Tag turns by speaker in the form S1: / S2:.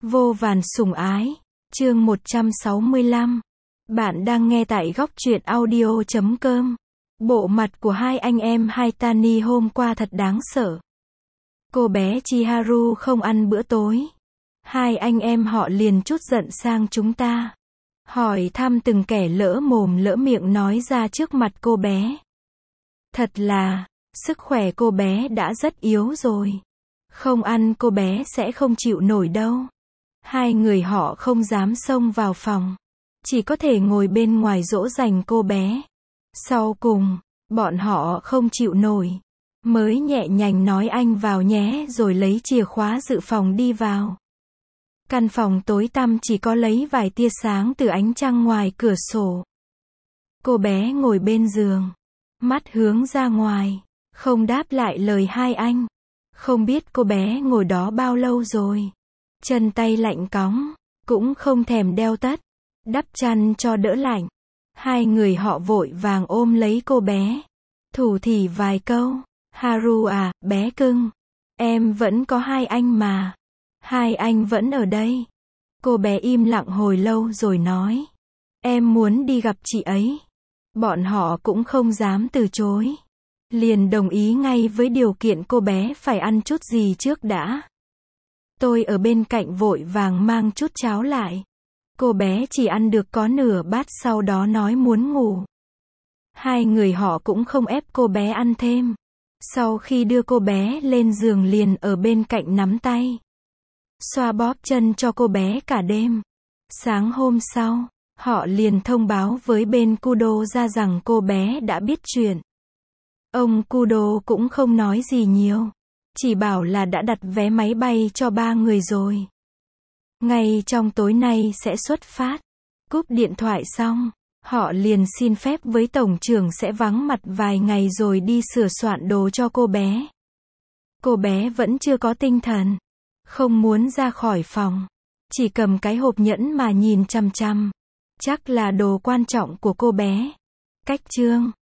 S1: Vô vàn sủng ái. Chương 165. Bạn đang nghe tại góc truyện audio.com. Bộ mặt của hai anh em Haitani hôm qua thật đáng sợ. Cô bé Chiharu không ăn bữa tối. Hai anh em họ liền trút giận sang chúng ta. Hỏi thăm từng kẻ lỡ mồm lỡ miệng nói ra trước mặt cô bé. Thật là, sức khỏe cô bé đã rất yếu rồi. Không ăn cô bé sẽ không chịu nổi đâu. Hai người họ không dám xông vào phòng. Chỉ có thể ngồi bên ngoài dỗ dành cô bé. Sau cùng, bọn họ không chịu nổi. Mới nhẹ nhàng nói anh vào nhé rồi lấy chìa khóa dự phòng đi vào. Căn phòng tối tăm chỉ có lấy vài tia sáng từ ánh trăng ngoài cửa sổ. Cô bé ngồi bên giường. Mắt hướng ra ngoài. Không đáp lại lời hai anh. Không biết cô bé ngồi đó bao lâu rồi. Chân tay lạnh cóng. Cũng không thèm đeo tất. Đắp chăn cho đỡ lạnh. Hai người họ vội vàng ôm lấy cô bé. Thủ thỉ vài câu. Haru à, bé cưng. Em vẫn có hai anh mà. Hai anh vẫn ở đây. Cô bé im lặng hồi lâu rồi nói. Em muốn đi gặp chị ấy. Bọn họ cũng không dám từ chối. Liền đồng ý ngay với điều kiện cô bé phải ăn chút gì trước đã. Tôi ở bên cạnh vội vàng mang chút cháo lại. Cô bé chỉ ăn được có nửa bát sau đó nói muốn ngủ. Hai người họ cũng không ép cô bé ăn thêm. Sau khi đưa cô bé lên giường liền ở bên cạnh nắm tay. Xoa bóp chân cho cô bé cả đêm. Sáng hôm sau, họ liền thông báo với bên Kudo ra rằng cô bé đã biết chuyện. Ông Kudo cũng không nói gì nhiều. Chỉ bảo là đã đặt vé máy bay cho 3 người rồi. Ngay trong tối nay sẽ xuất phát. Cúp điện thoại xong, họ liền xin phép với tổng trưởng sẽ vắng mặt vài ngày rồi đi sửa soạn đồ cho cô bé. Cô bé vẫn chưa có tinh thần. Không muốn ra khỏi phòng. Chỉ cầm cái hộp nhẫn mà nhìn chằm chằm. Chắc là đồ quan trọng của cô bé. Cách chương